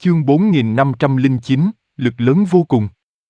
Chương 4509, lực lớn vô cùng.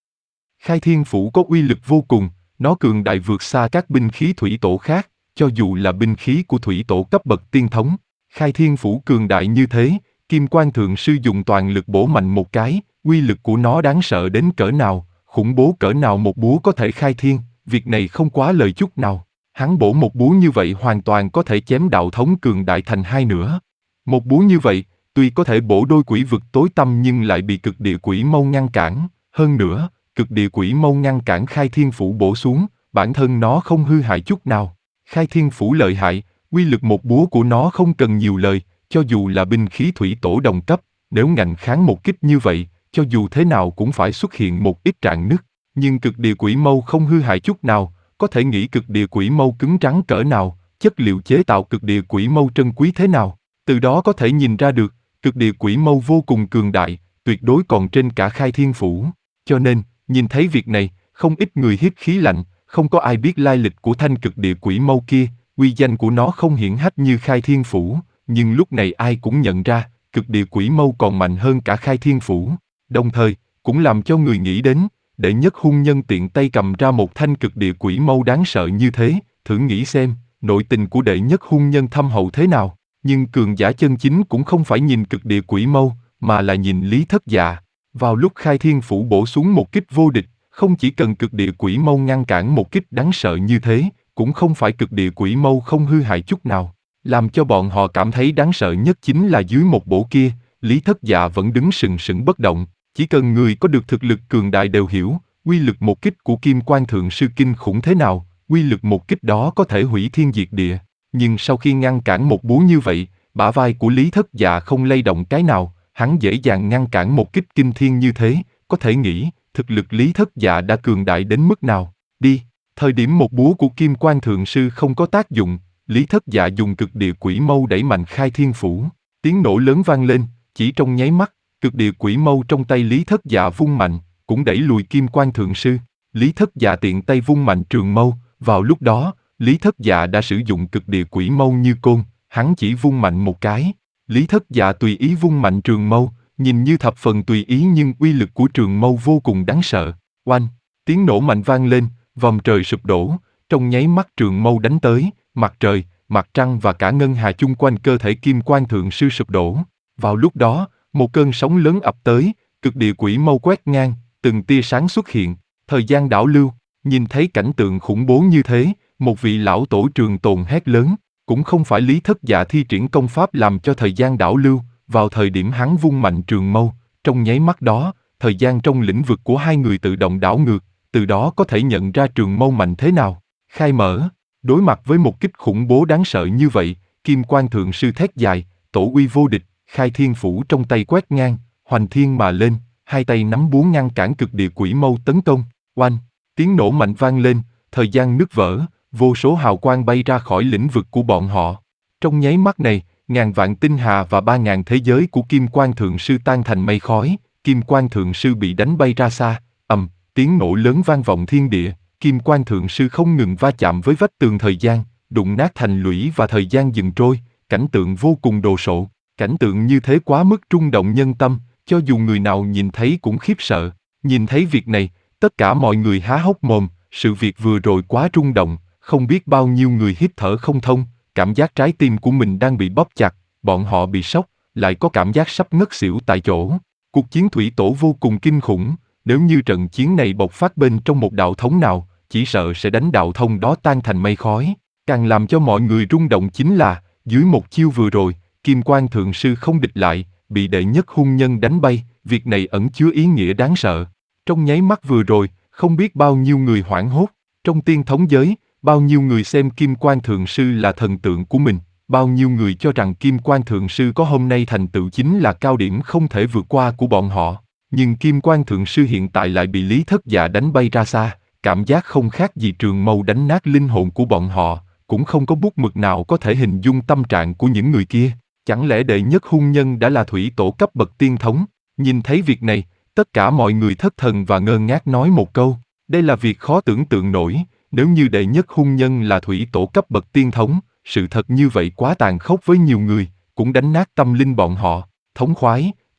Khai Thiên Phủ có uy lực vô cùng, nó cường đại vượt xa các binh khí thủy tổ khác, cho dù là binh khí của thủy tổ cấp bậc tiên thống. Khai Thiên Phủ cường đại như thế, Kim Quan Thượng Sư dùng toàn lực bổ mạnh một cái, uy lực của nó đáng sợ đến cỡ nào, khủng bố cỡ nào một búa có thể khai thiên, việc này không quá lời chút nào. Hắn bổ một búa như vậy hoàn toàn có thể chém đạo thống cường đại thành hai nửa. Một búa như vậy, tuy có thể bổ đôi quỷ vực tối tăm nhưng lại bị cực địa quỷ mâu ngăn cản, hơn nữa, cực địa quỷ mâu ngăn cản Khai Thiên Phủ bổ xuống, bản thân nó không hư hại chút nào. Khai Thiên Phủ lợi hại, uy lực một búa của nó không cần nhiều lời, cho dù là binh khí thủy tổ đồng cấp, nếu ngạnh kháng một kích như vậy, cho dù thế nào cũng phải xuất hiện một ít rạn nứt. Nhưng cực địa quỷ mâu không hư hại chút nào, có thể nghĩ cực địa quỷ mâu cứng rắn cỡ nào, chất liệu chế tạo cực địa quỷ mâu trân quý thế nào. Từ đó có thể nhìn ra được, cực địa quỷ mâu vô cùng cường đại, tuyệt đối còn trên cả Khai Thiên Phủ. Cho nên, nhìn thấy việc này, không ít người hít khí lạnh, không có ai biết lai lịch của thanh cực địa quỷ mâu kia, uy danh của nó không hiển hách như Khai Thiên Phủ, nhưng lúc này ai cũng nhận ra, cực địa quỷ mâu còn mạnh hơn cả Khai Thiên Phủ. Đồng thời, cũng làm cho người nghĩ đến, Đệ Nhất Hung Nhân tiện tay cầm ra một thanh cực địa quỷ mâu đáng sợ như thế, thử nghĩ xem, nội tình của Đệ Nhất Hung Nhân thâm hậu thế nào. Nhưng cường giả chân chính cũng không phải nhìn cực địa quỷ mâu, mà là nhìn Lý Thất Dạ. Vào lúc Khai Thiên Phủ bổ xuống một kích vô địch, không chỉ cần cực địa quỷ mâu ngăn cản một kích đáng sợ như thế, cũng không phải cực địa quỷ mâu không hư hại chút nào. Làm cho bọn họ cảm thấy đáng sợ nhất chính là dưới một bổ kia, Lý Thất Dạ vẫn đứng sừng sững bất động. Chỉ cần người có được thực lực cường đại đều hiểu, uy lực một kích của Kim Quan Thượng Sư kinh khủng thế nào, uy lực một kích đó có thể hủy thiên diệt địa. Nhưng sau khi ngăn cản một búa như vậy, bả vai của Lý Thất Dạ không lay động cái nào, hắn dễ dàng ngăn cản một kích kinh thiên như thế, có thể nghĩ, thực lực Lý Thất Dạ đã cường đại đến mức nào. Đi, thời điểm một búa của Kim Quan Thượng Sư không có tác dụng, Lý Thất Dạ dùng cực địa quỷ mâu đẩy mạnh Khai Thiên Phủ, tiếng nổ lớn vang lên, chỉ trong nháy mắt, cực địa quỷ mâu trong tay Lý Thất Dạ vung mạnh, cũng đẩy lùi Kim Quan Thượng Sư. Lý Thất Dạ tiện tay vung mạnh trường mâu, vào lúc đó, Lý Thất Dạ đã sử dụng cực địa quỷ mâu như côn, hắn chỉ vung mạnh một cái. Lý Thất Dạ tùy ý vung mạnh trường mâu, nhìn như thập phần tùy ý nhưng uy lực của trường mâu vô cùng đáng sợ. Oanh, tiếng nổ mạnh vang lên, vòng trời sụp đổ, trong nháy mắt trường mâu đánh tới, mặt trời, mặt trăng và cả ngân hà chung quanh cơ thể Kim Quan Thượng Sư sụp đổ. Vào lúc đó, một cơn sóng lớn ập tới, cực địa quỷ mâu quét ngang, từng tia sáng xuất hiện, thời gian đảo lưu, nhìn thấy cảnh tượng khủng bố như thế, một vị lão tổ trường tồn hét lớn, cũng không phải Lý Thất Dạ thi triển công pháp làm cho thời gian đảo lưu, vào thời điểm hắn vung mạnh trường mâu, trong nháy mắt đó, thời gian trong lĩnh vực của hai người tự động đảo ngược, từ đó có thể nhận ra trường mâu mạnh thế nào. Khai mở, đối mặt với một kích khủng bố đáng sợ như vậy, Kim Quan Thượng Sư thét dài, tổ uy vô địch, Khai Thiên Phủ trong tay quét ngang, hoành thiên mà lên, hai tay nắm búa ngăn cản cực địa quỷ mâu tấn công. Oanh, tiếng nổ mạnh vang lên, thời gian nứt vỡ, vô số hào quang bay ra khỏi lĩnh vực của bọn họ. Trong nháy mắt này, ngàn vạn tinh hà và 3000 thế giới của Kim Quan Thượng Sư tan thành mây khói, Kim Quan Thượng Sư bị đánh bay ra xa, tiếng nổ lớn vang vọng thiên địa, Kim Quan Thượng Sư không ngừng va chạm với vách tường thời gian, đụng nát thành lũy và thời gian dừng trôi, cảnh tượng vô cùng đồ sộ. Cảnh tượng như thế quá mức rung động nhân tâm, cho dù người nào nhìn thấy cũng khiếp sợ. Nhìn thấy việc này, tất cả mọi người há hốc mồm, sự việc vừa rồi quá rung động, không biết bao nhiêu người hít thở không thông, cảm giác trái tim của mình đang bị bóp chặt, bọn họ bị sốc, lại có cảm giác sắp ngất xỉu tại chỗ. Cuộc chiến thủy tổ vô cùng kinh khủng, nếu như trận chiến này bộc phát bên trong một đạo thống nào, chỉ sợ sẽ đánh đạo thống đó tan thành mây khói. Càng làm cho mọi người rung động chính là, dưới một chiêu vừa rồi, Kim Quan Thượng Sư không địch lại, bị Đệ Nhất Hung Nhân đánh bay, việc này ẩn chứa ý nghĩa đáng sợ. Trong nháy mắt vừa rồi, không biết bao nhiêu người hoảng hốt, trong tiên thống giới, bao nhiêu người xem Kim Quan Thượng Sư là thần tượng của mình, bao nhiêu người cho rằng Kim Quan Thượng Sư có hôm nay thành tựu chính là cao điểm không thể vượt qua của bọn họ. Nhưng Kim Quan Thượng Sư hiện tại lại bị Lý Thất Dạ đánh bay ra xa, cảm giác không khác gì trường mâu đánh nát linh hồn của bọn họ, cũng không có bút mực nào có thể hình dung tâm trạng của những người kia. Chẳng lẽ Đệ Nhất Hung Nhân đã là thủy tổ cấp bậc tiên thống? Nhìn thấy việc này, tất cả mọi người thất thần và ngơ ngác nói một câu, đây là việc khó tưởng tượng nổi, nếu như Đệ Nhất Hung Nhân là thủy tổ cấp bậc tiên thống, sự thật như vậy quá tàn khốc với nhiều người, cũng đánh nát tâm linh bọn họ. Thống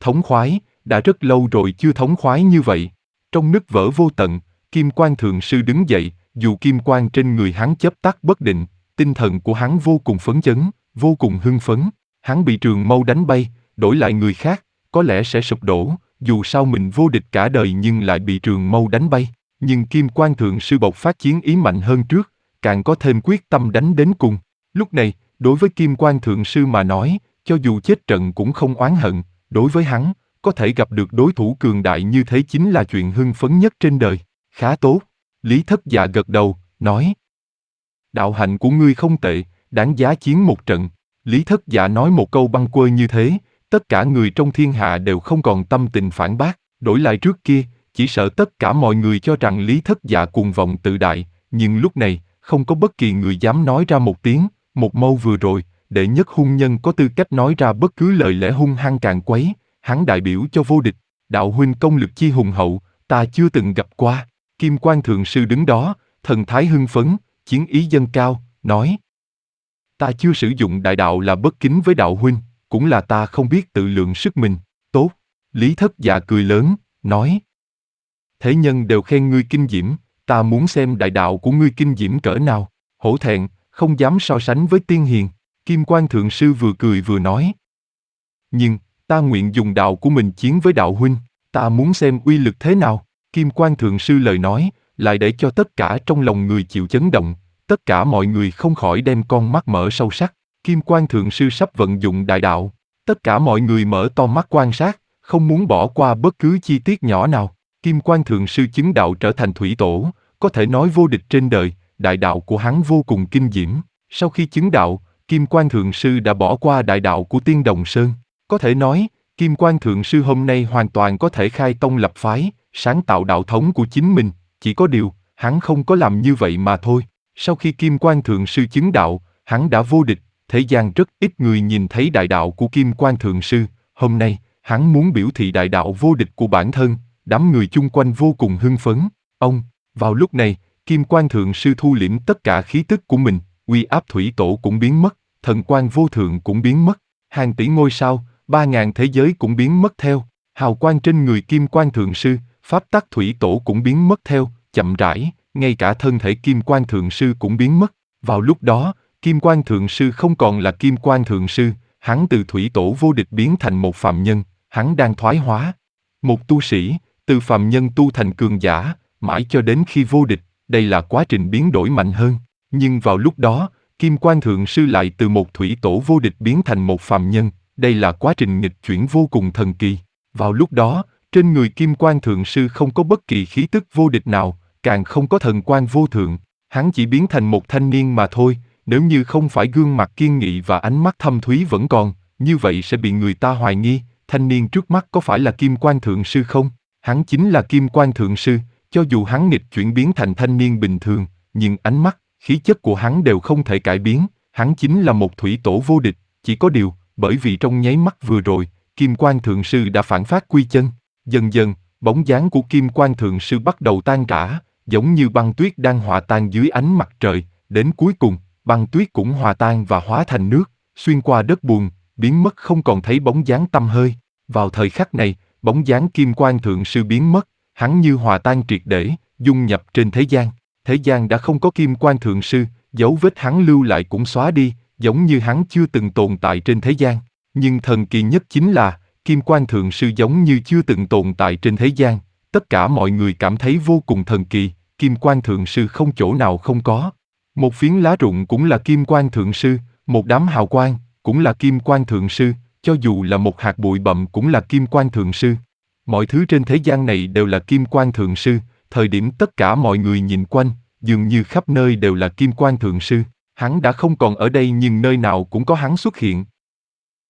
thống khoái, đã rất lâu rồi chưa thống khoái như vậy. Trong nứt vỡ vô tận, Kim Quan Thượng Sư đứng dậy, dù kim quang trên người hắn chớp tắt bất định, tinh thần của hắn vô cùng phấn chấn, vô cùng hưng phấn. Hắn bị trường mâu đánh bay, đổi lại người khác, có lẽ sẽ sụp đổ, dù sao mình vô địch cả đời nhưng lại bị trường mâu đánh bay. Nhưng Kim Quan Thượng Sư bộc phát chiến ý mạnh hơn trước, càng có thêm quyết tâm đánh đến cùng. Lúc này, đối với Kim Quan Thượng Sư mà nói, cho dù chết trận cũng không oán hận, đối với hắn, có thể gặp được đối thủ cường đại như thế chính là chuyện hưng phấn nhất trên đời. Khá tốt. Lý Thất Dạ gật đầu, nói. Đạo hạnh của ngươi không tệ, đáng giá chiến một trận. Lý Thất Dạ nói một câu bâng quơ như thế, tất cả người trong thiên hạ đều không còn tâm tình phản bác. Đổi lại trước kia, chỉ sợ tất cả mọi người cho rằng Lý Thất Dạ cuồng vọng tự đại, nhưng lúc này, không có bất kỳ người dám nói ra một tiếng. Một mâu vừa rồi, đệ nhất hung nhân có tư cách nói ra bất cứ lời lẽ hung hăng càn quấy, hắn đại biểu cho vô địch. Đạo huynh công lực chi hùng hậu, ta chưa từng gặp qua. Kim Quan Thượng Sư đứng đó, thần thái hưng phấn, chiến ý dâng cao, nói. Ta chưa sử dụng đại đạo là bất kính với đạo huynh, cũng là ta không biết tự lượng sức mình. Tốt. Lý Thất Dạ cười lớn, nói. Thế nhân đều khen ngươi kinh diễm, ta muốn xem đại đạo của ngươi kinh diễm cỡ nào. Hổ thẹn, không dám so sánh với tiên hiền. Kim Quan Thượng Sư vừa cười vừa nói. Nhưng, ta nguyện dùng đạo của mình chiến với đạo huynh, ta muốn xem uy lực thế nào. Kim Quan Thượng Sư lời nói, lại để cho tất cả trong lòng người chịu chấn động, tất cả mọi người không khỏi đem con mắt mở sâu sắc. Kim Quan Thượng Sư sắp vận dụng đại đạo, tất cả mọi người mở to mắt quan sát, không muốn bỏ qua bất cứ chi tiết nhỏ nào. Kim Quan Thượng Sư chứng đạo trở thành thủy tổ, có thể nói vô địch trên đời, đại đạo của hắn vô cùng kinh diễm. Sau khi chứng đạo, Kim Quan Thượng Sư đã bỏ qua đại đạo của Tiên Đồng Sơn. Có thể nói, Kim Quan Thượng Sư hôm nay hoàn toàn có thể khai tông lập phái, sáng tạo đạo thống của chính mình, chỉ có điều, hắn không có làm như vậy mà thôi. Sau khi Kim Quan Thượng Sư chứng đạo, hắn đã vô địch, thế gian rất ít người nhìn thấy đại đạo của Kim Quan Thượng Sư. Hôm nay, hắn muốn biểu thị đại đạo vô địch của bản thân, đám người chung quanh vô cùng hưng phấn. Vào lúc này, Kim Quan Thượng Sư thu liễm tất cả khí tức của mình, uy áp thủy tổ cũng biến mất, thần quang vô thượng cũng biến mất, hàng tỷ ngôi sao, 3.000 thế giới cũng biến mất theo, hào quang trên người Kim Quan Thượng Sư, pháp tắc thủy tổ cũng biến mất theo, chậm rãi, ngay cả thân thể Kim Quan Thượng Sư cũng biến mất. Vào lúc đó, Kim Quan Thượng Sư không còn là Kim Quan Thượng Sư, hắn từ thủy tổ vô địch biến thành một phàm nhân, hắn đang thoái hóa. Một tu sĩ, từ phàm nhân tu thành cường giả, mãi cho đến khi vô địch, đây là quá trình biến đổi mạnh hơn. Nhưng vào lúc đó, Kim Quan Thượng Sư lại từ một thủy tổ vô địch biến thành một phàm nhân, đây là quá trình nghịch chuyển vô cùng thần kỳ. Vào lúc đó, trên người Kim Quan Thượng Sư không có bất kỳ khí tức vô địch nào, càng không có thần quang vô thượng, hắn chỉ biến thành một thanh niên mà thôi, nếu như không phải gương mặt kiên nghị và ánh mắt thâm thúy vẫn còn, như vậy sẽ bị người ta hoài nghi, thanh niên trước mắt có phải là Kim Quan Thượng Sư không? Hắn chính là Kim Quan Thượng Sư, cho dù hắn nghịch chuyển biến thành thanh niên bình thường, nhưng ánh mắt, khí chất của hắn đều không thể cải biến, hắn chính là một thủy tổ vô địch, chỉ có điều, bởi vì trong nháy mắt vừa rồi, Kim Quan Thượng Sư đã phản phát quy chân, dần dần, bóng dáng của Kim Quan Thượng Sư bắt đầu tan rã, giống như băng tuyết đang hòa tan dưới ánh mặt trời, đến cuối cùng, băng tuyết cũng hòa tan và hóa thành nước, xuyên qua đất bùn, biến mất không còn thấy bóng dáng tăm hơi. Vào thời khắc này, bóng dáng Kim Quan Thượng Sư biến mất, hắn như hòa tan triệt để, dung nhập trên thế gian. Thế gian đã không có Kim Quan Thượng Sư, dấu vết hắn lưu lại cũng xóa đi, giống như hắn chưa từng tồn tại trên thế gian. Nhưng thần kỳ nhất chính là, Kim Quan Thượng Sư giống như chưa từng tồn tại trên thế gian. Tất cả mọi người cảm thấy vô cùng thần kỳ, Kim Quan Thượng Sư không chỗ nào không có. Một phiến lá rụng cũng là Kim Quan Thượng Sư, một đám hào quang cũng là Kim Quan Thượng Sư, cho dù là một hạt bụi bặm cũng là Kim Quan Thượng Sư. Mọi thứ trên thế gian này đều là Kim Quan Thượng Sư, thời điểm tất cả mọi người nhìn quanh, dường như khắp nơi đều là Kim Quan Thượng Sư. Hắn đã không còn ở đây nhưng nơi nào cũng có hắn xuất hiện.